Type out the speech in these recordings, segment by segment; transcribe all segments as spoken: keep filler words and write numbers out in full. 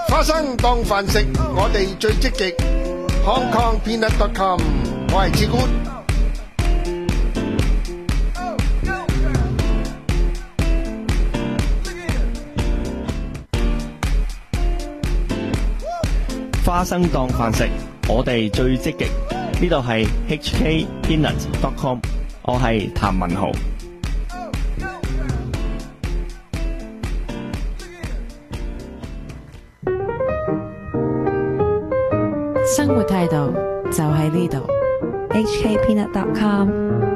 花生當飯食，我哋最積極。Hong Kong Peanut dot com， 我係志官。 花生當飯食，我哋最積極。呢度係 H K Peanut dot com， 我係譚文豪。 生活態度就喺呢度 ，H K Peanut dot com。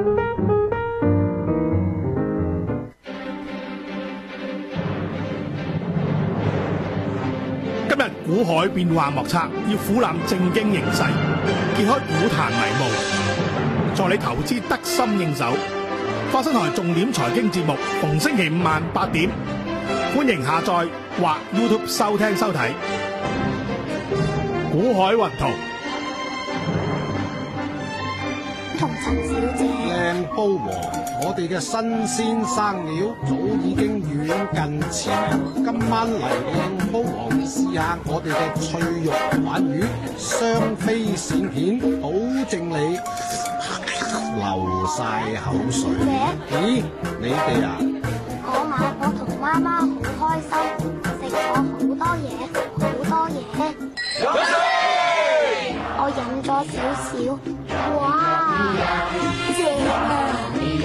今日股海變幻莫測，要俯瞰正經形勢，揭開股壇迷霧，助你投資得心應手。花生台重點財經節目，逢星期五晚八點，歡迎下載或 YouTube 收聽收睇。股海雲圖， 同陳小姐， 靚煲王，我哋嘅新鮮生料早已經遠近馳名。今晚嚟靚煲王試下我哋嘅脆肉鯇魚，雙飛鱔片，保證你流晒口水。咦，你哋啊？ 我買我同媽媽好開心，食咗好多嘢，好多嘢。我飲咗少少，哇，正啊！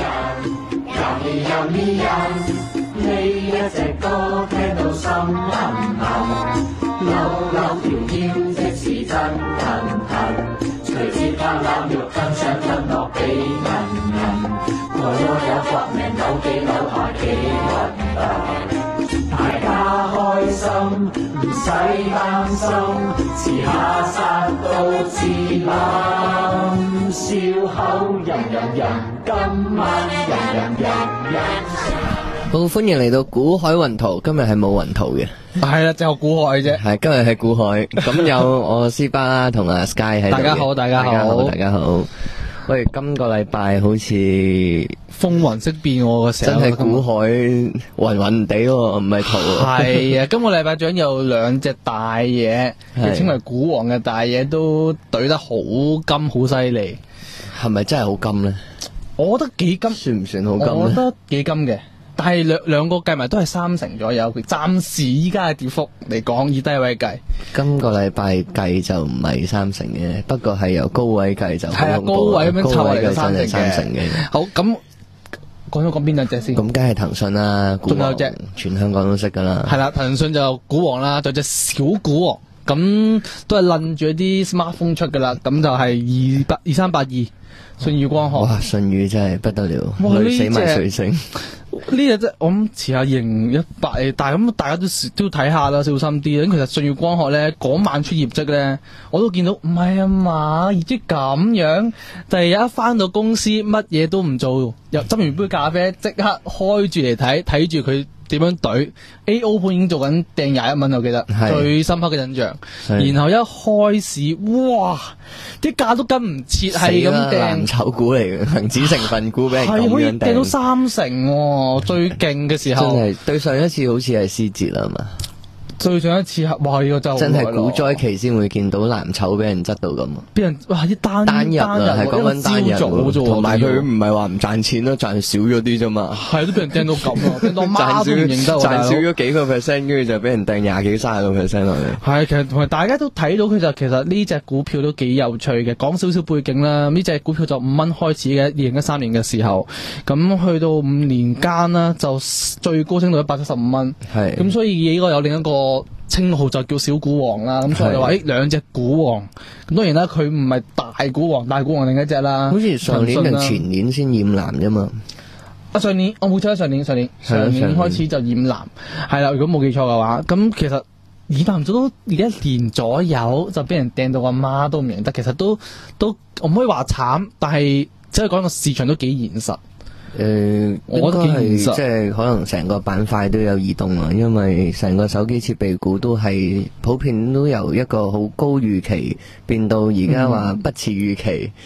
呢一隻歌聽到心痕痕，扭扭條腰即是真騰騰，隨節拍攬肉吞想吞落幾銀銀，我有搏命扭幾扭下幾運動。大家開心，唔使擔心，遲下殺到自冧，笑口吟吟吟，今晚吟吟吟吟。 好，歡迎嚟到股海雲圖，今日係冇雲圖嘅， 係啦，就股海啫。 係今日係股海，咁有我斯巴啦同阿 Sky 喺度。 大家好，大家好， 大家好。喂，今個禮拜好似風雲色變喎，成真係股海暈暈地喎，唔係圖。 係啊，今個禮拜仲有兩隻大嘢，亦稱為股王嘅大嘢，都懟得好金，好犀利。 係咪真係好金咧？ 我覺得幾金， 算唔算好金咧？ 我覺得幾金嘅。但係兩兩個計埋都係三成左右，佢暫時依家嘅跌幅嚟講，以低位計， 今個禮拜計就唔係三成嘅，不過係由高位計就係啊，高位咁樣湊嚟嘅三成三成嘅。 好，咁講咗講邊兩隻先？ 咁梗係騰訊啦， 仲有隻全香港都識噶啦。 係啦，騰訊就股王啦，仲有隻小股王，咁都係攬住一啲 smartphone 出噶啦，咁就係二八二三八二舜宇光學。 哇，舜宇真係不得了，累死埋水星。 呢隻啫，我諗遲下二零一八誒，但係咁大家都都睇下啦，小心啲。咁其實舜宇光學咧嗰晚出業績咧，我都見到唔係啊嘛，業績咁樣，第日一翻到公司乜嘢都唔做，又斟完杯咖啡即刻開住嚟睇，睇住佢點樣懟 A O 盤已經做緊掟廿一蚊，我記得最深刻嘅印象。然後一開市，哇！啲價都跟唔切，係咁掟。 藍籌股嚟嘅，恒指成分股俾人咁樣掟， 係可以掟到三成喎，最勁嘅時候。 真係對上一次好似係思捷啦嘛。 最上一次哇！呢個就真係股災期先會見到藍籌俾人執到咁， 俾人哇啲單單日啊，係講緊單日，同埋佢唔係話唔賺錢咯，賺少咗啲啫嘛。 係都俾人掟到咁啊，掟到媽都唔認得， 賺少咗幾個 percent，跟住就俾人掟廿幾卅個 percent 落嚟。 係其實同埋大家都睇到佢就其實呢隻股票都幾有趣嘅。講少少背景啦，呢隻股票就五蚊開始嘅，二零一三年嘅時候，咁去到五年間啦，就最高升到一百七十五蚊。 係咁，所以呢個有另一個稱號就叫小股王啦，咁所以就話誒兩隻股王，咁當然啦，佢唔係大股王，大股王另一隻啦。 好似上年定前年先染藍啫嘛。 啊上年我冇記錯，上年上年上年開始就染藍，係啦。如果冇記錯嘅話，咁其實染藍咗都而家一年左右就俾人掟到阿媽都唔認得，其實都都我唔可以話慘，但係即係講個市場都幾現實。 誒、呃，我覺得係即係可能成個板塊都有移動啊，因為成個手機設備股都係普遍都由一個好高預期變到而家話不似預期，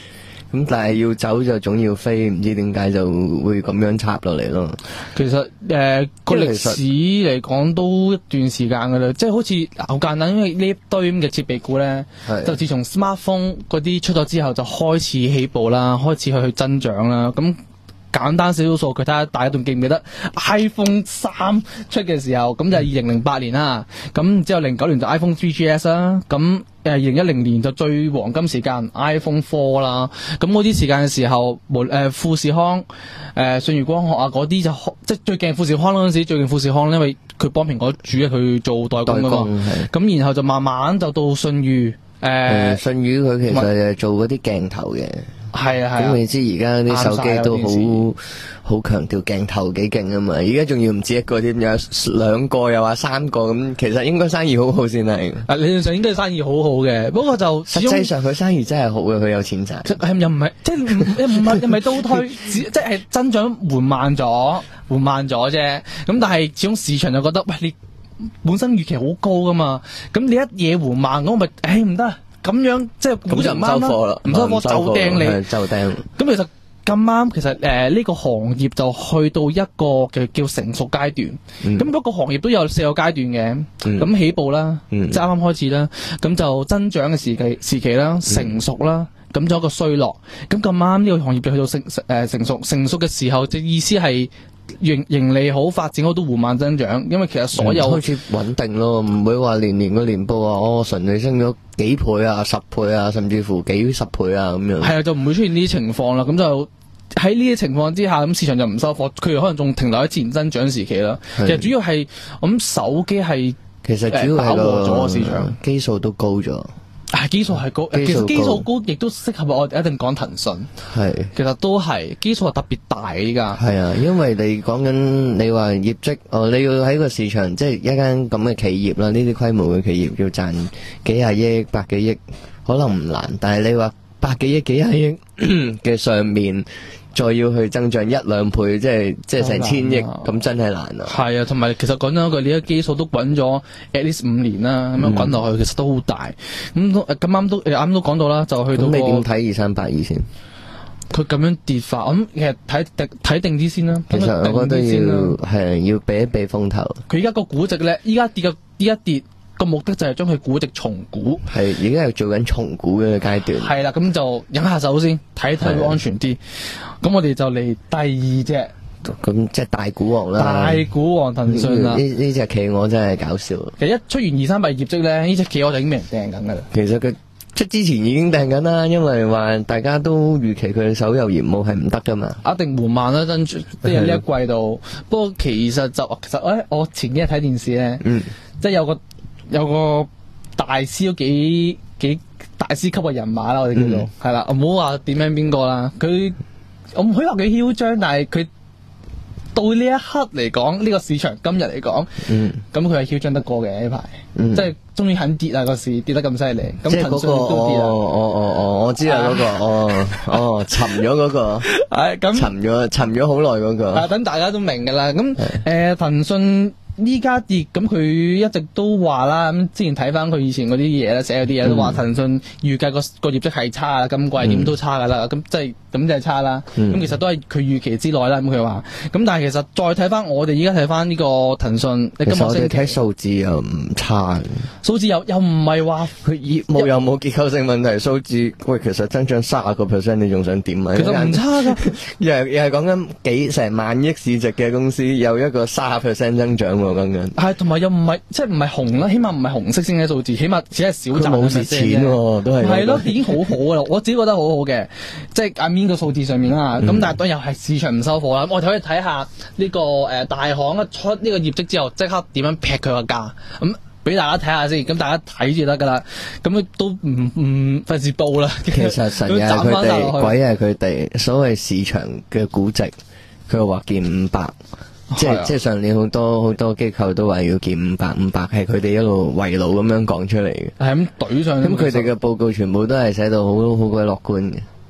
咁但係要走就總要飛，唔知點解就會咁樣插落嚟咯。 其實誒個歷史嚟講都一段時間㗎啦，即係好似好簡單，因為呢一堆咁嘅設備股咧，就自從 smartphone 嗰啲出咗之後就開始起步啦，開始去去增長啦。咁簡單少少數據，睇下大家仲記唔記得 iPhone 三出嘅時候，咁就係二零零八年啦。咁之後零九年就 iPhone 三 G S 啦。咁誒二零一零年就最黃金時間 iPhone 四啦。咁嗰啲時間嘅時候，無誒富士康、誒、呃、舜宇光學啊嗰啲就即係最勁富士康嗰陣時，最勁富士康，因為佢幫蘋果主力去做代工㗎嘛。咁然後就慢慢就到舜宇誒。 舜宇佢其實係做嗰啲鏡頭嘅。 係啊係啊， 咁你知而家啲手機都好好強調鏡頭幾勁啊嘛，而家仲要唔止一個添，有兩個又話三個，咁其實應該生意好好先係。 啊，理論上應該生意好好嘅，不過就實際上佢生意真係好嘅，佢有錢賺。 係又唔係，即係唔唔係又唔係倒退，即係增長緩慢咗，緩慢咗啫。咁但係始終市場就覺得，喂，你本身預期好高噶嘛，咁你一嘢緩慢，咁咪誒唔得。咁樣即係咁就唔收貨啦， 唔收貨就掟你， 就掟。 咁其實咁啱，其實誒呢、呃這個行業就去到一個嘅叫成熟階段。咁嗰、嗯、個行業都有四個階段嘅，咁、嗯、起步啦，嗯、即係啱啱開始啦，咁就增長嘅時期時期啦，成熟啦，咁就、嗯、一個衰落。咁咁啱呢個行業就去到成誒、呃、成熟成熟嘅時候，即意思係。盈盈利好，發展好都緩慢增長，因為其實所有、 嗯、開始穩定咯，唔會話年年個年報啊，哦純利升咗幾倍啊、十倍啊，甚至乎幾十倍啊咁樣。係啊， 就唔會出現呢啲情況啦。咁就喺呢啲情況之下，咁市場就唔收貨，佢哋可能仲停留喺自然增長時期啦。其實主要係我諗手機係其實主要係飽和咗個市場， 基數都高咗。 係基數係高，其實基數高亦都適合我哋一定講騰訊。係，其實都係基數係特別大依家。 係啊，因為你講緊你話業績，哦，你要喺個市場，即係一間咁嘅企業啦，呢啲規模嘅企業要賺幾廿億、百幾億，可能唔難。但係你話百幾億、幾廿億嘅上面，再要去增長一兩倍，即係即係成千億，咁真係難啊！ 係啊，同埋其實講真一句，呢個基數都滾咗 at least 五年啦，咁樣滾落去，其實都好大。咁都咁啱都啱都講到啦，就去到、那個。 咁你點睇二三八二先？ 佢咁樣跌法，咁其實睇睇定啲先啦。 其實我覺得要係要避一避風頭。 佢依家個估值咧，依家跌嘅依家跌。個目的就係將佢估值重估， 係而家係做緊重估嘅階段。 係啦，咁就忍下手先，睇睇會安全啲。咁我哋就嚟第二隻， 咁即係大股王啦。 大股王騰訊啦， 呢呢隻企鵝真係搞笑。 其實一出完二三八業績咧，呢隻企鵝就已經俾人掟緊噶啦。 其實佢出之前已經掟緊啦，因為話大家都預期佢嘅手遊業務係唔得噶嘛， 一定緩慢啦，跟住即係呢一季度。不過其實就其實誒，我前幾日睇電視咧，嗯，即係有個。有個大師都幾幾大師級嘅人馬啦，我哋叫做係啦，唔好話點樣邊個啦。佢我唔可以話佢囂張，但係佢到呢一刻嚟講，呢、這個市場今日嚟講，咁佢係囂張得過嘅呢排，嗯、即係終於肯跌啦個市，跌得咁犀利。咁騰訊都跌啦。 哦哦哦哦，我知啦嗰、那個，哦哦沉咗嗰、那個，係咁沉咗沉咗好耐嗰個。 啊，等大家都明噶啦。咁誒騰訊。依家跌，咁佢一直都話啦，咁之前睇翻佢以前嗰啲嘢咧，寫嗰啲嘢都話騰訊預計個個業績係差啊，今季點都差噶啦，咁即係咁就係差啦。咁、嗯、其實都係佢預期之內啦。咁佢話，咁但係其實再睇翻我哋依家睇翻呢個騰訊，你今日我哋睇數字又唔差， 數字又又唔係話佢業務又冇結構性問題，數字喂其實增長卅個 percent， 你仲想點啊？ 其實唔差噶， 又係又係講緊幾成萬億市值嘅公司，有一個卅 percent 增長。 係，同埋又唔係，即係唔係紅啦，起碼唔係紅色先嘅數字，起碼只係少賺冇蝕錢喎，都係係咯，已經好好噶啦，我自己覺得好好嘅，即係眼面個數字上面啦。咁、嗯、但係當然又係市場唔收貨啦。我哋可以睇下呢個誒大行一出呢個業績之後，即刻點樣劈佢個價，咁俾大家睇下先。咁大家睇住得噶啦。咁都唔唔費事報啦。 其實神係佢哋，鬼係佢哋，所謂市場嘅估值，佢又話見五百。即係即係上年好多好多機構都話要見五百，五百係佢哋一路圍爐咁樣講出嚟嘅。 係咁懟上。 咁佢哋嘅報告全部都係寫到好好鬼樂觀嘅。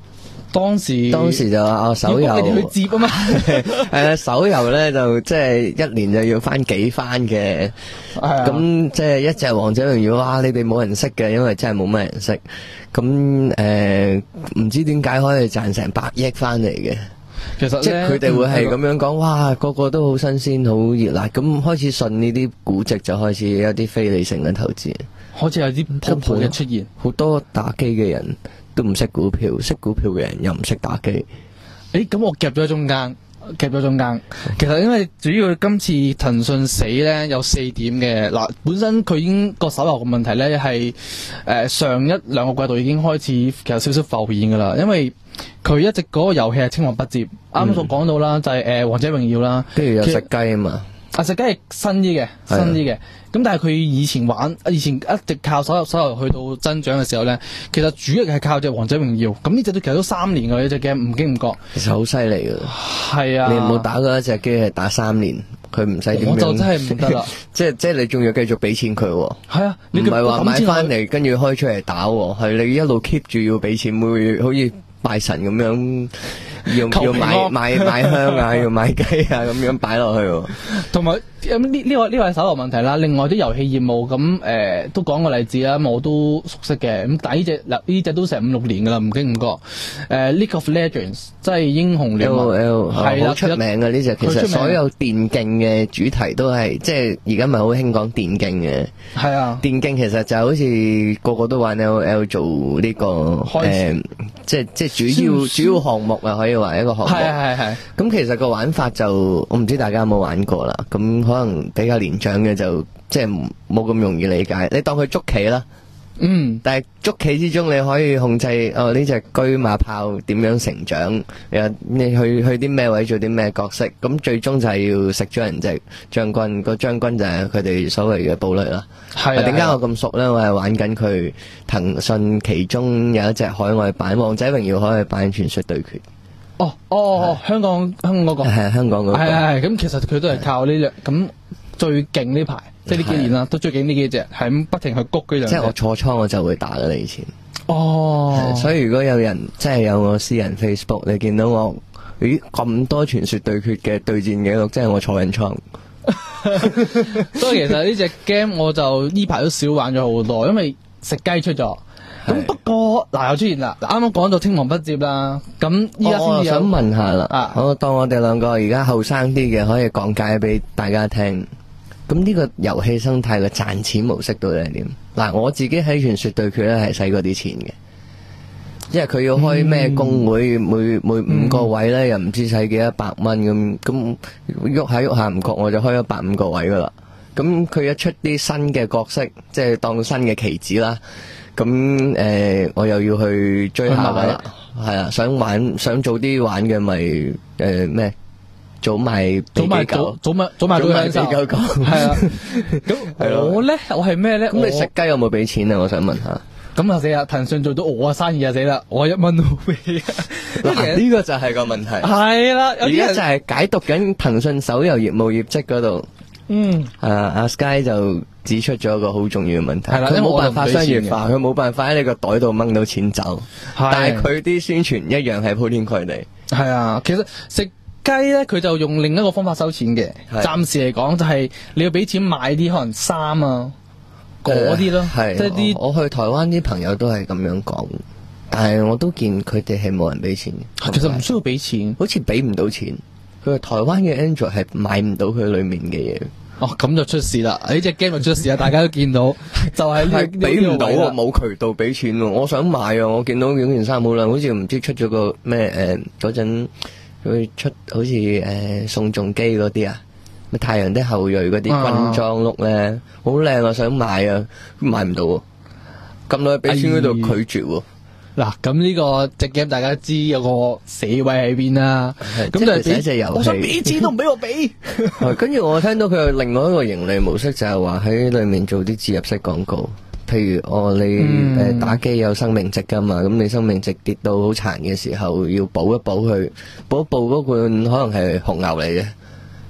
當時當時就話哦手遊， 要你哋去接啊嘛， 係啊手遊咧就即係一年就要翻幾番嘅，咁即係一隻王者榮耀，哇！你哋冇人識嘅，因為真係冇乜人識。咁誒唔知點解可以賺成百億翻嚟嘅。 其實即係佢哋會係咁樣講，哇！個個都好新鮮，好熱辣，咁開始信呢啲估值，就開始有啲非理性嘅投資， 好似有啲泡泡嘅出現。 好多打機嘅人都唔識股票，識股票嘅人又唔識打機。 誒，咁我夾咗中間，夾咗中間。其實因為主要今次騰訊死咧有四點嘅嗱，本身佢已經個手遊嘅問題咧係誒上一兩個季度已經開始其實少少浮現噶啦，因為佢一直嗰個遊戲係青黃不接。啱啱所講到啦，就係誒王者榮耀啦， 跟住有食雞啊嘛。 啊食雞係新啲嘅，新啲嘅。咁但係佢以前玩，以前一直靠手遊手遊去到增長嘅時候咧，其實主力係靠隻王者榮耀。咁呢隻都其實都三年㗎呢隻 game，唔經唔覺。 其實好犀利㗎。 係啊。 你冇打過一隻機係打三年，佢唔使點樣。 我就真係唔得啦。 即係即係你仲要繼續俾錢佢喎。 係啊。 唔係話買翻嚟跟住開出嚟打喎，係你一路 keep 住要俾錢，會好似拜神咁樣。要要買買買香啊，要買雞啊，咁樣擺落去。 同埋咁呢呢個呢個係手遊問題啦。另外啲遊戲業務咁誒、呃、都講個例子啦，我都熟悉嘅。咁但係呢隻嗱呢隻都成五六年噶啦，唔經唔覺。誒、呃、League of Legends 即係英雄聯盟，係好出名嘅呢隻。其實所有電競嘅主題都係即係而家咪好興講電競嘅。係啊，電競其實就好似個個都玩 L O L 做呢、這個誒、呃，即係即係主要主要項目啊，可以話一個項目。係係係。咁其實個玩法就我唔知大家有冇玩過啦。咁可能比較年長嘅就即係冇咁容易理解。你當佢捉棋啦，嗯，但係捉棋之中你可以控制哦呢隻車馬炮點樣成長，你去去啲咩位做啲咩角色，咁最終就係要食咗人隻將軍，個將軍就係佢哋所謂嘅堡壘啦。係啊，點解我咁熟咧？我係玩緊佢騰訊其中有一隻海外版《王者榮耀》海外版傳說對決。 哦哦，香港香港嗰個係香港嗰個， 係係咁，其實佢都係靠呢兩咁最勁呢排，即係呢幾年啦，都最勁呢幾隻，係咁不停去谷嗰兩隻。即係我坐倉我就會打噶啦以前。哦，所以如果有人即係有我私人 Facebook，你見到我咦咁多傳說對決嘅對戰記錄，即係我坐緊倉。 所以其實呢隻 game 我就呢排都少玩咗好多，因為食雞出咗。咁不過嗱又出現啦，啱啱講到青黃不接啦，咁依家先至想問下啦，啊、我當我哋兩個而家後生啲嘅可以講解俾大家聽，咁呢個遊戲生態嘅賺錢模式到底係點？嗱，我自己喺傳說對決咧係使過啲錢嘅，因為佢要開咩公會，嗯、每每五個位咧又唔知使幾多百蚊咁，咁喐下喐下唔覺我就開咗百五個位噶啦，咁佢一出啲新嘅角色，即係當新嘅棋子啦。咁誒、呃，我又要去追下噶啦，係啊，想玩想早啲玩嘅咪誒咩？早買早買早早買早買早買四九九，係啊。咁我咧，我係咩咧？咁你食雞有冇俾錢啊？我想問下。咁啊死啦！騰訊做到我啊生意啊死啦！我一蚊都冇俾。嗱，呢個就係個問題。係啦，而家就係解讀緊騰訊手遊業務業績嗰度。嗯，係啊，阿 Sky 就指出咗一個好重要嘅問題，佢冇辦法商業化，佢冇辦法喺你個袋度掹到錢走，但係佢啲宣傳一樣係鋪天蓋地。係啊，其實食雞咧，佢就用另一個方法收錢嘅。暫時嚟講，就係你要俾錢買啲可能衫啊嗰啲咯，係即係啲。我去台灣啲朋友都係咁樣講，但係我都見佢哋係冇人俾錢嘅。其實唔需要俾錢，好似俾唔到錢。佢話台灣嘅 Android 係買唔到佢裏面嘅嘢。哦，咁就出事啦！呢隻 game 就出事啦，大家都見到，就係係俾唔到啊，冇渠道俾錢喎。我想買啊，我見到嗰件衫好靚，好似唔知出咗個咩誒嗰陣佢出好似誒、呃、宋仲基嗰啲啊，咩太陽的後裔嗰啲軍裝碌咧，好靚啊，想買啊，買唔到喎，咁耐俾錢嗰度拒絕喎。嗱，咁呢個隻 game 大家知有個死位喺邊啦，咁就係一隻遊戲，我想俾錢都唔俾我俾。跟住我聽到佢有另外一個盈利模式，就係話喺裏面做啲植入式廣告，譬如哦你誒、嗯呃、打機有生命值噶嘛，咁你生命值跌到好殘嘅時候，要補一補佢，補一補嗰罐可能係紅牛嚟嘅，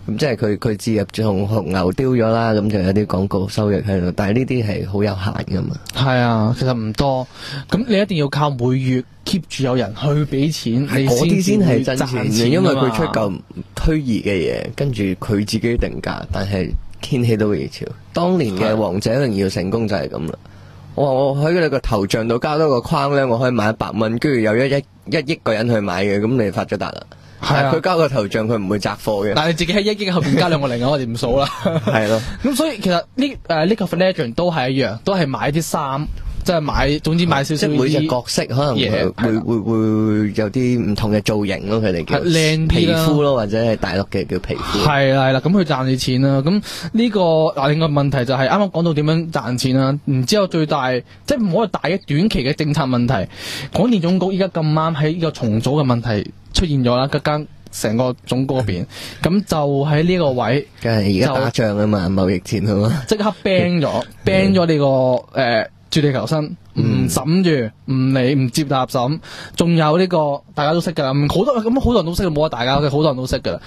咁即係佢佢置入同紅牛丟咗啦，咁就有啲廣告收入喺度，但係呢啲係好有限噶嘛。 係啊，其實唔多，咁你一定要靠每月 keep 住有人去俾錢，你嗰啲先係真賺錢嘅， 錢因為啊嘛佢出嚿虛擬嘅嘢，跟住佢自己定價，但係掀起到熱潮。當年嘅王者榮耀成功就係咁啦。我話我喺你個頭像度加多個框咧，我可以買一百蚊，跟住有一一一億個人去買嘅，咁你發咗達啦。 係啊佢加個頭像佢唔會摘貨嘅。 但係你自己喺一億後邊加兩個零，我哋唔數啦。 係咯。 咁所以其實呢誒呢個 Legend 都係一樣，都係買啲衫，即係買，總之買少少即係每隻角色可能嘢會會會會有啲唔同嘅造型咯，佢哋叫靚啲皮啦膚咯，或者係大陸嘅叫皮膚。 係啦係啦，咁佢賺你錢啦。咁呢個嗱，另外問題就係啱啱講到點樣賺錢啦。然之後最大即係唔好話大嘅短期嘅政策問題，廣電總局依家咁啱喺呢個重組嘅問題出現咗啦，嗰間成個總局嗰邊，咁就喺呢個位， 梗係而家打仗啊嘛，貿易戰啊嘛， 即刻 ban 咗 ban 咗呢個誒絕地求生，唔審住，唔理唔接納審，仲有呢個大家都識噶啦，好多咁好多人都識，冇得大家，好多人都識噶啦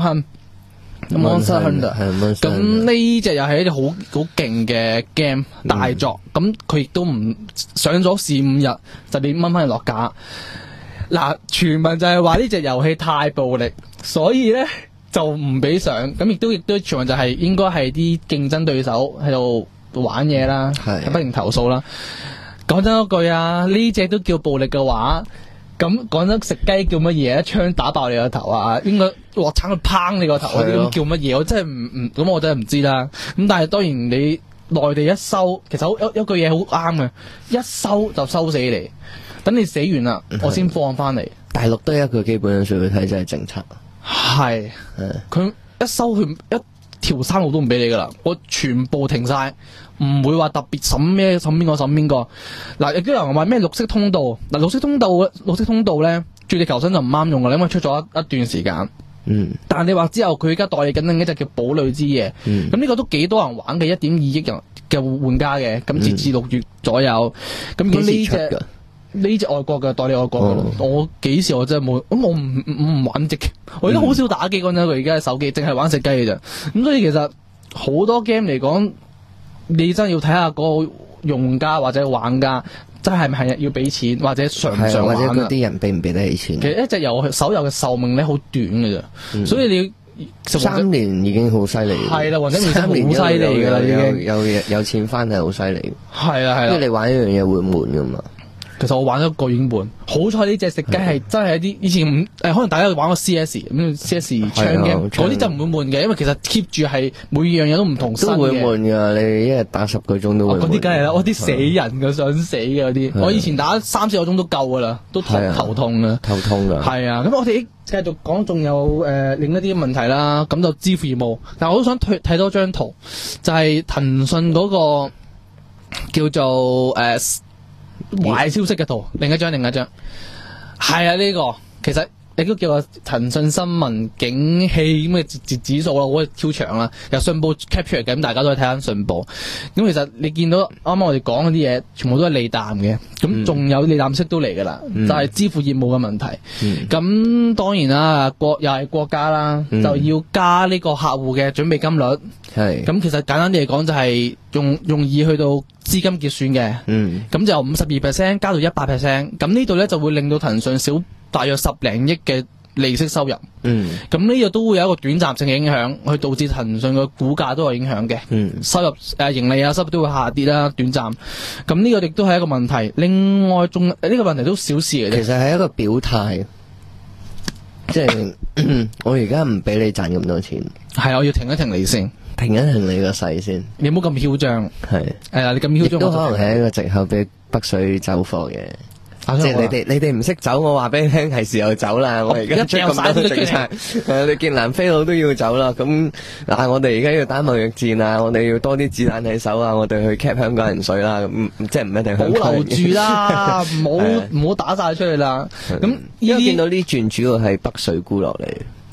，Monhan。Monster Hunter，咁呢隻又係一隻好好勁嘅 game 大作，咁佢亦都唔上咗四五日就你掹翻嚟落架。嗱，傳聞就係話呢隻遊戲太暴力，所以咧就唔俾上。咁亦都亦都傳聞就係應該係啲競爭對手喺度玩嘢啦，不停投訴啦。講真一句啊，呢隻都叫暴力嘅話，咁講真食雞叫乜嘢？一槍打爆你個頭啊！應該鑊鏟去抨你個頭嗰啲咁叫乜嘢？我真係唔唔咁，我真係唔知啦。咁但係當然你內地一收，其實好有有句嘢好啱嘅，一收就收死你。等你死完啦，我先放翻嚟。 大陸都有一個基本上去睇就係政策， 係，佢一收佢一條生路都唔俾你噶啦，我全部停晒，唔會話特別審咩審邊個審邊個。嗱，亦都有人話咩綠色通道，嗱綠色通道綠色通道咧，絕地求生就唔啱用噶啦，因為出咗一一段時間。 嗯， 但係你話之後佢而家代理緊另一隻叫堡壘之夜，咁呢、嗯、個都幾多人玩嘅，一點二億人嘅玩家嘅，咁截至六月左右，咁呢隻。呢隻外國嘅代理外國嘅、哦，我幾時我真係冇，咁我唔唔唔玩隻，我而家好少打機嗰陣，佢而家手機淨係玩食雞嘅啫。咁所以其實好多 game 嚟講，你真係要睇下嗰個用家或者玩家真係咪係要俾錢，或者常唔常玩， 或者嗰啲人俾唔俾得起錢。 其實一隻遊手遊嘅壽命咧好短嘅啫、嗯，所以你三年已經好犀利。 係啦，或者三年好犀利㗎啦，已經有有有錢翻係好犀利。 係啦係啦， 因為你玩一樣嘢會悶㗎嘛。 其實我玩咗一個已經悶，好彩呢隻食雞係真係一啲以前誒、呃，可能大家玩過 C S 咁 C S 槍 game 嗰啲就唔會悶嘅，因為其實 keep 住係每樣嘢都唔同新嘅。都會悶㗎，你一日打十個鐘都會悶。嗰啲梗係啦，我啲死人嘅想死嘅嗰啲，我以前打三四個鐘都夠㗎啦，都頭頭痛啊， 頭痛㗎。係啊，咁我哋繼續講，仲有誒、呃、另一啲問題啦，咁就支付業務。但係我都想睇多張圖，就係騰訊嗰個叫做誒。呃壞消息嘅圖，另一張，另一張，係啊，呢、這個其實亦都叫個騰訊新聞景氣咁嘅指指數啦，好超長啦，由信報 capture 嘅，咁大家都可以睇翻信報。咁其實你見到啱啱我哋講嗰啲嘢，全部都係利淡嘅，咁仲有利淡息都嚟噶啦，嗯、就係支付業務嘅問題。咁、嗯、當然啦，國又係國家啦、嗯，就要加呢個客戶嘅準備金率。係，咁其實簡單啲嚟講就係用用以去到資金結算嘅，嗯，咁就五十二 percent 加到一百 percent，咁呢度咧就會令到騰訊少大約十零億嘅利息收入，嗯，咁呢個都會有一個短暫性嘅影響，去導致騰訊嘅股價都有影響嘅，嗯，收入誒、呃、盈利啊收入都會下跌啦，短暫，咁呢個亦都係一個問題。另外仲呢、呢個問題都小事嚟嘅， 其實係一個表態。即係我而家唔俾你賺咁多錢， 係我要停一停你先， 停一停你個勢先， 你唔好咁囂張，係係啦，你咁囂張都可能係一個藉口俾北水走貨嘅。即係你哋你哋唔識走，我話俾你聽係時候走啦。我而家出咁多政策，誒，你見南非佬都要走啦。咁嗱，我哋而家要打貿易戰啊，我哋要多啲子彈喺手啊，我哋去 cap 香港人水啦。咁即係唔一定香港人。保留住啦，唔好唔好打晒出去啦。咁而家見到呢轉主要係北水沽落嚟。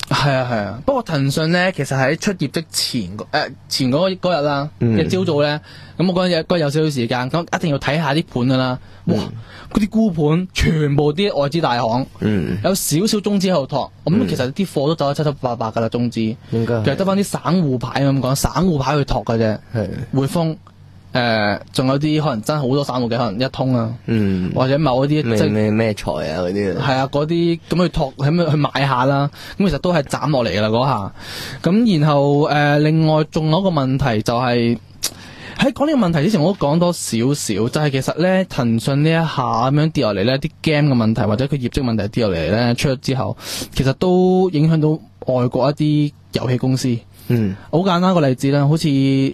係啊係啊，不過騰訊咧其實喺出業績前誒、呃、前嗰嗰日啦嘅朝早咧，咁、嗯、我嗰日嗰日有少少時間，咁一定要睇下啲盤噶啦。哇！嗰啲沽盤全部啲外資大行，嗯、有少少中資喺度托，咁、嗯、其實啲貨都走得七七八八噶啦，中資應該其實得翻啲散戶牌咁講，散戶牌去托嘅啫。係匯豐。誒，仲、呃、有啲可能真係好多散戶嘅，可能一通啊，嗯、或者某一啲即係咩咩財啊嗰啲，係啊嗰啲咁去托，咁去買下啦。咁其實都係斬落嚟噶啦嗰下。咁然後誒、呃，另外仲有一個問題就係喺講呢個問題之前，我都講多少少，就係、是、其實咧騰訊呢一下咁樣跌落嚟咧，啲 game 嘅問題或者佢業績問題跌落嚟咧出咗之後，其實都影響到外國一啲遊戲公司。嗯，好簡單個例子啦，好似誒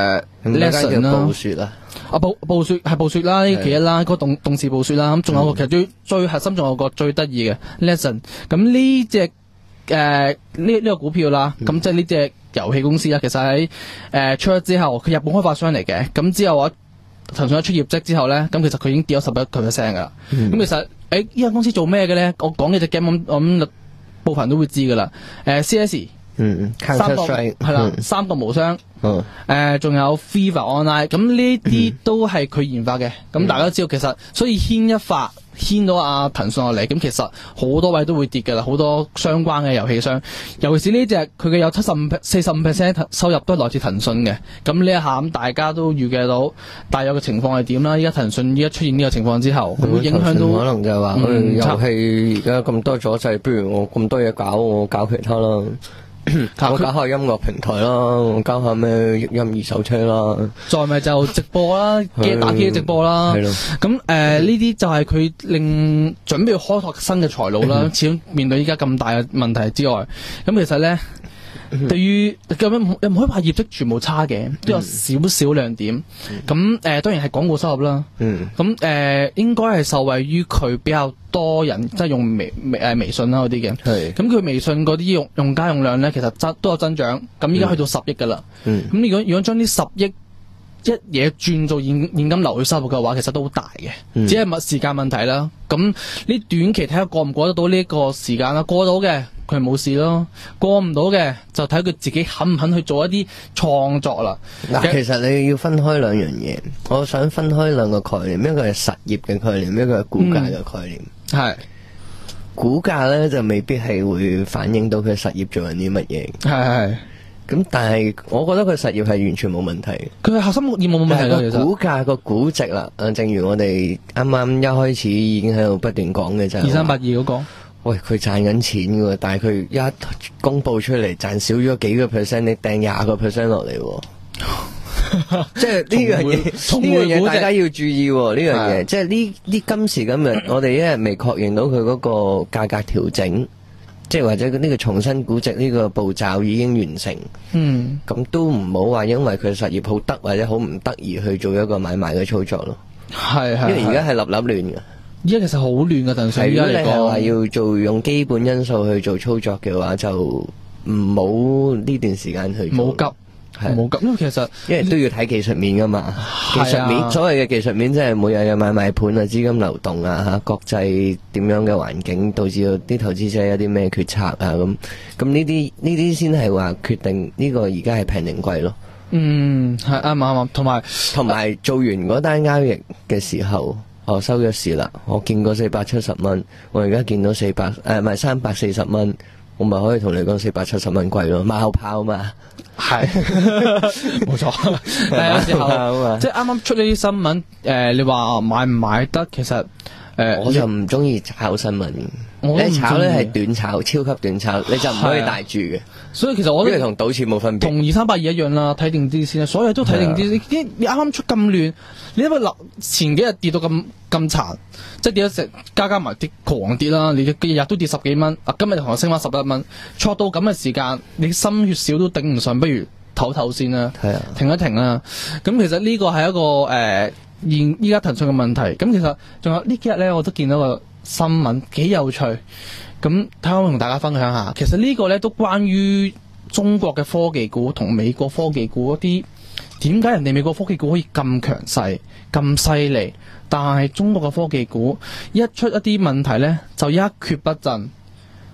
Lesson 啦，暴雪啦，啊暴暴雪係暴雪啦，呢其一啦，個動動視暴雪啦，咁仲有個其實最最核心仲有個最得意嘅 Lesson， 咁呢隻誒呢呢個股票啦，咁即係呢隻遊戲公司啦，其實喺誒、呃、出咗之後，佢日本開發商嚟嘅，咁之後話騰訊一出業績之後咧，咁其實佢已經跌咗十一個 percent 噶啦，咁、嗯、其實誒呢間公司做咩嘅咧？我講呢隻 game，我諗部分人都會知噶啦，誒、呃、C S。嗯，三國係啦，嗯、三國無雙，誒、嗯，仲、呃、有 FIFA Online，咁呢啲都係佢研發嘅。咁、嗯、大家都知道，其實所以牽一發牽到阿騰訊落嚟，咁其實好多位都會跌㗎啦，好多相關嘅遊戲商，尤其是呢隻佢嘅有七十五、四十五 percent 收入都係來自騰訊嘅。咁呢一下咁大家都預計到大約嘅情況係點啦？依家騰訊依家出現呢個情況之後，會影響到可能就係話，嗯，遊戲而家咁多阻滯，不如我咁多嘢搞，我搞其他啦。我搞下音樂平台啦，我搞下咩音二手車啦，再咪就直播啦，機打機直播啦。係咯，咁誒呢啲就係佢令準備開拓新嘅財路啦。始終面對依家咁大嘅問題之外，咁其實咧。對於咁樣又唔可以話業績全部差嘅，都有少少亮點。咁誒、呃、當然係廣告收入啦。咁誒、呃、應該係受惠於佢比較多人即係用微微誒微信啦嗰啲嘅。咁佢微信嗰啲用用家用量咧，其實增都有增長。咁依家去到十億噶啦。咁、嗯、如果如果將啲十億一嘢轉做現現金流去收入嘅話，其實都好大嘅。嗯、只係問時間問題啦。咁呢短期睇下過唔過得到呢個時間啦，過到嘅。佢冇事咯，過唔到嘅就睇佢自己肯唔肯去做一啲創作啦。嗱，其實你要分開兩樣嘢，我想分開兩個概念，一個係實業嘅概念，一個係股價嘅概念。係、嗯、股價咧就未必係會反映到佢實業做緊啲乜嘢。係係。咁但係我覺得佢實業係完全冇問題。佢係核心業務冇問題咯。其實股價個估值啦，正如我哋啱啱一開始已經喺度不斷講嘅就係二三八二嗰個。喂，佢賺緊錢嘅，但係佢一公布出嚟賺少咗幾個 percent， 你掟廿個 percent 落嚟，即係呢樣嘢，呢樣嘢大家要注意呢樣嘢。即係呢呢今時今日，我哋一日未確認到佢嗰個價格調整，即係或者呢個重新估值呢個步驟已經完成。嗯，咁都唔好話因為佢實業好得或者好唔得而去做一個買賣嘅操作咯。係係，因為而家係立立亂嘅。而家其實好亂噶，騰訊而家嚟講，話要做用基本因素去做操作嘅話，就唔好呢段時間去做。冇急，係冇急，因為其實因為都要睇技術面噶嘛。技術面，所謂嘅技術面即係每日嘅買賣盤啊、資金流動啊、吓國際點樣嘅環境，導致到啲投資者有啲咩決策啊咁。咁呢啲呢啲先係話決定呢個而家係平定貴咯。唔係啱啱啱，同埋同埋做完嗰單交易嘅時候。我收咗市啦，我見過四百七十蚊，我而家見到四百誒唔係三百四十蚊，我咪可以同你講四百七十蚊貴咯，馬後炮嘛，係冇錯。但係有時候即係啱啱出呢啲新聞，誒、呃、你話買唔買得？其實誒、呃、我就唔中意炒新聞。你炒咧係短炒，超級短炒，你就唔可以大注嘅。所以其實我都同賭錢冇分別，同二三八二一樣啦。睇定啲先啦，所有都睇定啲。你你啱啱出咁亂，你因為立前幾日跌到咁咁殘，即係跌咗成加加埋跌狂跌啦。你日日都跌十幾蚊，啊今日同我升翻十一蚊，錯到咁嘅時間，你心血少都頂唔順，不如唞唞先啦，係啊，停一停啦。咁其實呢個係一個誒現依家騰訊嘅問題。咁其實仲有呢幾日咧，我都見到個新聞幾有趣，咁睇下我同大家分享下。其實呢個呢都關於中國嘅科技股同美國科技股嗰啲，點解人哋美國科技股可以咁強勢、咁犀利，但係中國嘅科技股一出一啲問題呢，就一蹶不振。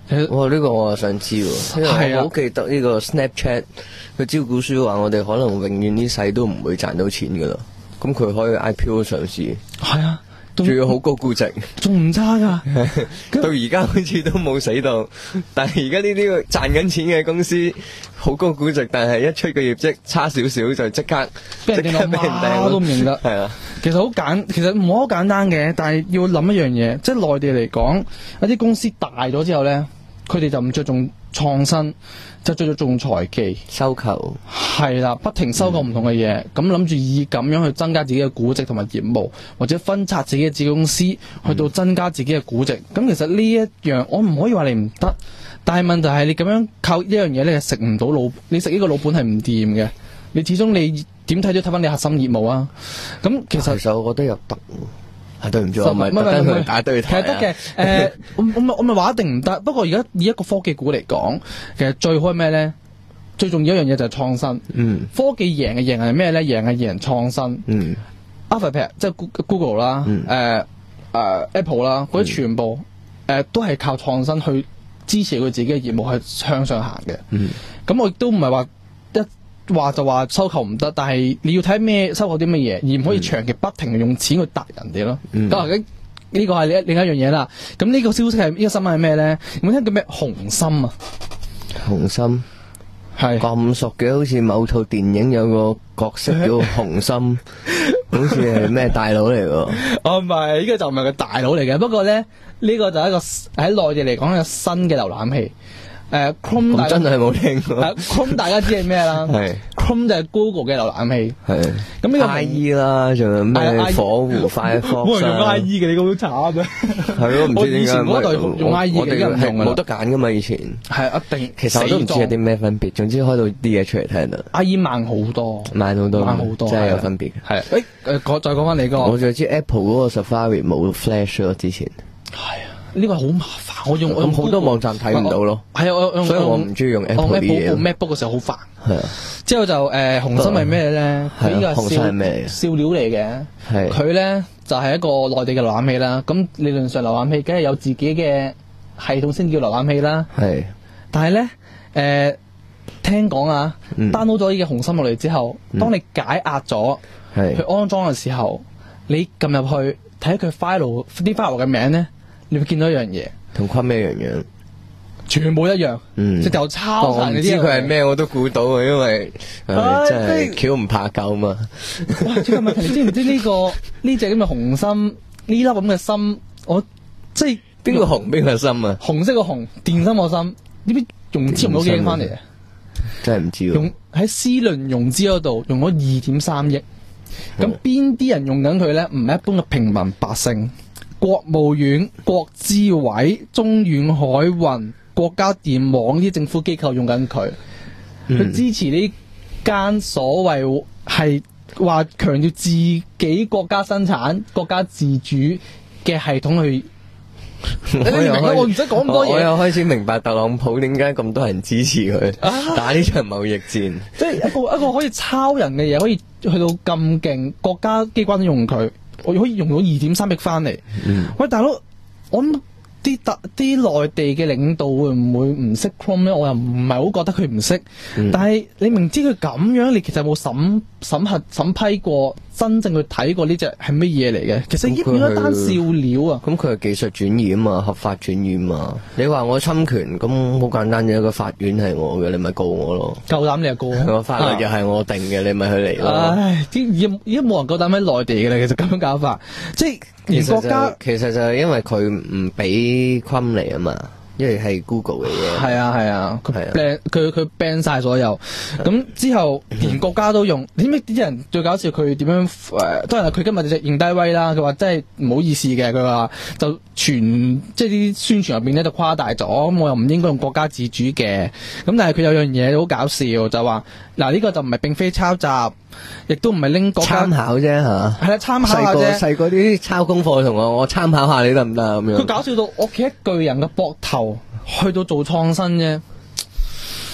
哇！呢個我想知喎，因為我好記得呢個 Snapchat 佢招股書話我哋可能永遠呢世都唔會賺到錢噶啦，咁佢可以 I P O 上市， 係啊， 仲要好高估值， 仲唔差噶？ 到而家好似都冇死到，但係而家呢啲賺緊錢嘅公司好高估值，但係一出個業績差少少就即刻俾人掟到媽都唔認得。 係啊， 其實好簡，其實唔好簡單嘅，但係要諗一樣嘢，即係內地嚟講，一啲公司大咗之後咧，佢哋就唔着重創新，就着重財技收購， 係啦，不停收購唔同嘅嘢，咁諗住以咁樣去增加自己嘅估值同埋業務，或者分拆自己嘅子公司，去到增加自己嘅估值。咁、嗯、其實呢一樣，我唔可以話你唔得，但係問題係你咁樣靠一樣嘢咧，食唔到老，你食呢個老本係唔掂嘅。你始終你點睇都睇翻你核心業務啊。咁其實其實我覺得又得。係對唔住，我唔係特登去打對台啊。 其實得嘅，誒、呃，我我咪我咪話一定唔得。不過而家以一個科技股嚟講，其實最好係咩咧？最重要一樣嘢就係創新。嗯。科技贏嘅贏係咩咧？贏係贏創新。嗯。Alphabet 即係 Google 啦，誒誒、嗯呃呃、Apple 啦，嗰啲全部誒、呃、都係靠創新去支持佢自己嘅業務係向上行嘅。嗯。咁我亦都唔係話一。話就話收購唔得，但係你要睇咩收購啲乜嘢，而唔可以長期不停用錢去揼人哋咯。咁呢個係另另一樣嘢啦。咁呢個消息係呢、呢個新聞係咩咧？有冇聽叫咩紅心啊？ 紅心係咁熟嘅，好似某套電影有個角色叫紅心，好似係咩大佬嚟㗎？ 哦，唔係，呢個就唔係個大佬嚟嘅。不過咧，呢、呢個就係一個喺內地嚟講嘅新嘅瀏覽器。誒、uh, Chrome 大真係冇聽過。 uh, Chrome 大家知係咩啦？係 Chrome 就係 Google 嘅瀏覽器。係咁呢個 I E 啦，仲有咩火狐 Firefox 冇人用 I E 嘅，你咁好慘啊！係咯，唔知點解。我以前嗰代用 I E 嘅，而家唔用冇得揀噶嘛，以前係一定。其實我都唔知有啲咩分別，總之開到啲嘢出嚟聽啦。 I E 慢好多， 慢好多， 慢好多， 真係有分別。 係誒誒，講再講翻你個， 我就知 Apple 嗰個 Safari 冇 Flash 咯，之前係啊。呢個係好麻煩，我用咁好多網站睇唔到咯。 係啊，我用所以我唔中意用 Apple 啲嘢。 用 MacBook 嘅時候好煩。係啊。之後就誒、呃、紅心係咩咧？佢呢個係笑笑料嚟嘅。係。佢咧就係、是、一個內地嘅瀏覽器啦。咁理論上瀏覽器梗係有自己嘅系統先叫瀏覽器啦。係。但係咧誒聽講啊、嗯、，download 咗呢個紅心落嚟之後，當你解壓咗，係、嗯、去安裝嘅時候，你撳入去睇佢 file 啲 file 嘅名咧。你會見到一樣嘢， 同昆咩一樣樣， 全部一樣，嗯，直頭抄晒。 你知佢係咩我都估到啊，因為誒、啊、真係橋唔怕舊嘛。 哇！最近問題，你知唔知呢、呢個呢隻咁嘅紅心呢粒咁嘅心？我即係邊個紅邊個心啊？ 紅色個紅，電芯個心，呢邊融資唔到幾億翻嚟啊？ 真係唔知喎。 用喺 C 輪融資嗰度用咗二點三億，咁邊啲人用緊佢咧？唔係一般嘅平民百姓。國務院、國資委、中遠海運、國家電網呢啲政府機構用緊佢，去支持呢間所謂係話強調自己國家生產、國家自主嘅系統去。你明唔明？我唔使講咁多嘢。 我又開始明白特朗普點解咁多人支持佢、啊、打呢場貿易戰。 即係一個一個可以抄人嘅嘢，可以去到咁勁，國家機關都用佢。我可以用到二點三億翻嚟。喂，大佬，我諗啲特啲內地嘅領導會唔會唔識 Chrome 咧？我又唔係好覺得佢唔識。嗯、但係你明知佢咁樣，你其實有冇審審核審批過，真正去睇過呢隻係乜嘢嚟嘅？其實已經變咗單笑料啊！ 咁佢係技術轉移啊嘛，合法轉移啊嘛。你話我侵權，咁好簡單嘅，一個法院係我嘅，你咪告我咯。 夠膽你就告。 個法律又係我定嘅，你咪去嚟咯。 唉，啲而家而家冇人夠膽喺內地嘅啦，其實咁樣搞法，即係連國家其實就係因為佢唔俾昆嚟啊嘛。因為係 Google 嘅嘢， 係啊係啊，佢 ban 佢佢 ban 晒所有，咁之後連國家都用。你知唔知啲人最搞笑？佢點樣誒？當然係佢今日就認低威啦。佢話真係唔好意思嘅，佢話就傳即係啲宣傳入邊咧就誇大咗。咁我又唔應該用國家自主嘅。咁但係佢有樣嘢好搞笑，就話嗱呢個就唔係並非抄襲，亦都唔係拎國家參考啫嚇。係啦，參考下啫。 細個啲抄功課同我，我參考下你得唔得咁樣？ 佢搞笑到我企喺巨人嘅膊頭。去到做創新啫，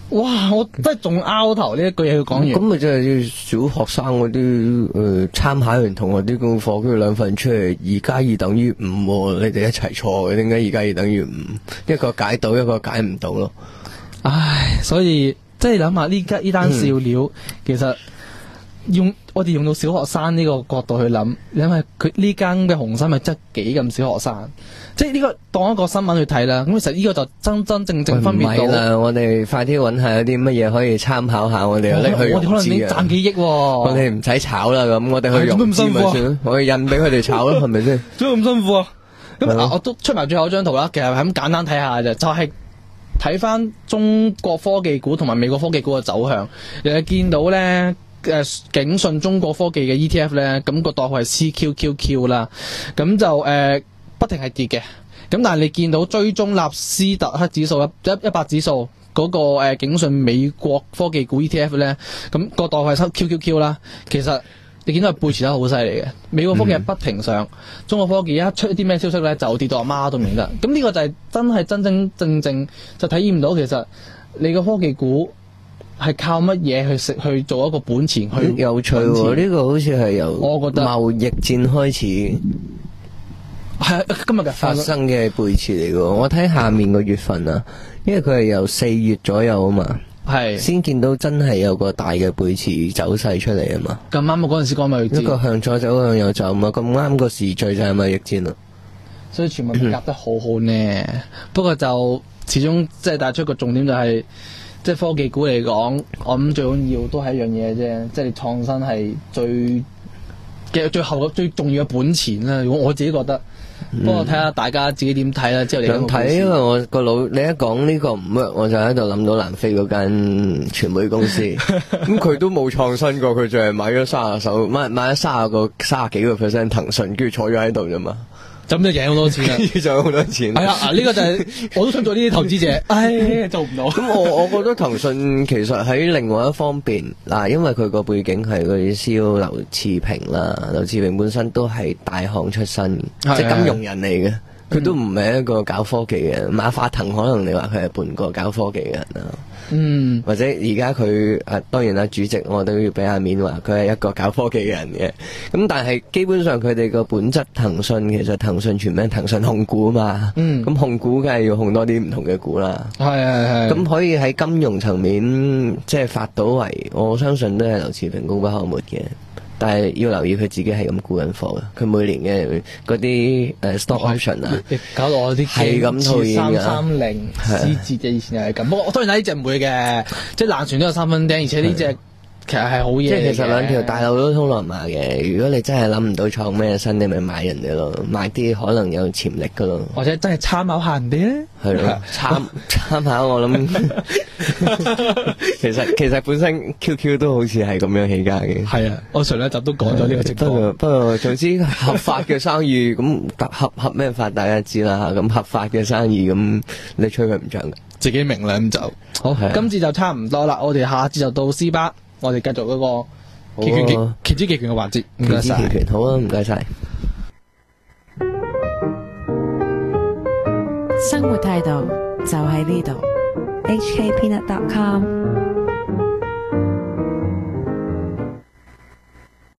哇！我真係仲拗頭呢一句嘢佢講完。 咁咪即係小學生嗰啲誒參考完同學啲功課，跟住兩份出嚟，二加二等於五喎，你哋一齊錯嘅，點解二加二等於五？一個解到，一個解唔到咯。 唉，所以即係諗下呢家呢單笑料，嗯、其實用我哋用到小學生呢個角度去諗，因為佢呢間嘅紅心係真係幾咁小學生，即係呢個當一個新聞去睇啦。咁其實呢個就真真正正分別到。唔係啦， 我哋快啲揾下有啲乜嘢可以參考下，我哋又拎去融資啊。 我哋可能已經賺幾億喎。 我哋唔使炒啦，咁我哋去融資咪算，我哋印俾佢哋炒咯，係咪先？ 做咁辛苦啊！咁啊，我都出埋最後一張圖啦。其實係咁簡單睇下啫，就係睇翻中國科技股同埋美國科技股嘅走向，你見到咧。誒，景順中國科技嘅 E T F 咧，咁個代號係 C Q Q Q 啦，咁就誒、呃、不停係跌嘅，咁但係你見到追蹤納斯達克指數一一百指數嗰、那個誒、呃、景順美國科技股 E T F 咧，咁個代號係 Q Q Q 啦，其實你見到係背馳得好犀利嘅，美國科技係不停上，嗯、中國科技一出一啲咩消息咧就跌到阿媽都唔認得，咁呢個就係真係真真正正就體驗到其實你個科技股。係靠乜嘢去食去做一個本錢去？ 有趣喎、哦！呢、這個好似係由我覺得貿易戰開始， 係今日嘅發生嘅背馳嚟嘅。我睇下面個月份啊，因為佢係由四月左右啊嘛，係先見到真係有個大嘅背馳走勢出嚟啊嘛。 咁啱我嗰陣時講貿易戰， 一個向左走，向右走嘛。咁啱個時序就係貿易戰啦。 所以全部夾得好好呢。不過就始終即係帶出個重點就係、是。即係科技股嚟講，我諗最重要都係一樣嘢啫，即係你創新係最嘅最後最重要嘅本錢啦。如果我自己覺得，嗯、不過睇下大家自己點睇啦。之後你想睇，因為我個腦你一講呢個唔 work，我就喺度諗到南非嗰間傳媒公司，咁佢都冇創新過，佢就係買咗三十手買買咗三十個三十幾個 percent 騰訊，跟住坐咗喺度啫嘛。 咁就贏好多錢啦， 就有好多錢。係啊，呢、這個就係、是、我都想做呢啲投資者，唉，做唔到。 咁我我覺得騰訊其實喺另外一方面嗱，因為佢個背景係嗰啲 C E O 劉熾平啦，劉熾平本身都係大行出身，即係金融人嚟嘅，佢都唔係一個搞科技嘅。嗯、馬化騰可能你話佢係半個搞科技嘅人啦。嗯，或者而家佢誒，當然啦，主席我都要俾下面話佢係一個搞科技嘅人嘅。咁但係基本上佢哋個本質，騰訊其實騰訊全名騰訊控股啊嘛。嗯，咁控股梗係要控多啲唔同嘅股啦。係係係。咁可以喺金融層面即係發到圍，我相信都係劉熾平功不可沒嘅。但係要留意佢自己係咁沽緊貨嘅，佢每年嘅嗰啲誒 stock option 啊， 搞到我啲係咁套現㗎。 三三零思捷嘅以前又係咁，不過我當然呢隻唔會嘅，即係爛船都有三分釘，而且呢隻其實係好嘢。 即係其實兩條大路都通羅馬嘅，如果你真係諗唔到創咩新，你咪買人哋咯，買啲可能有潛力㗎咯。 或者真係參考下人哋咧。 係咯，參參考我諗，其實其實本身 Q Q 都好似係咁樣起家嘅。 係啊，我上兩集都講咗呢個情況。 不過不過，總之合法嘅生意咁合合咩法大家知啦。咁合法嘅生意咁你吹佢唔漲嘅， 自己明啦咁就好。啊、今次就差唔多啦，我哋下次就到 C 巴，我哋繼續嗰個期權期指期權嘅環節。唔該晒， 期權好啊，唔該晒。 生活態度就喺呢度 ，H K Peanut dot com。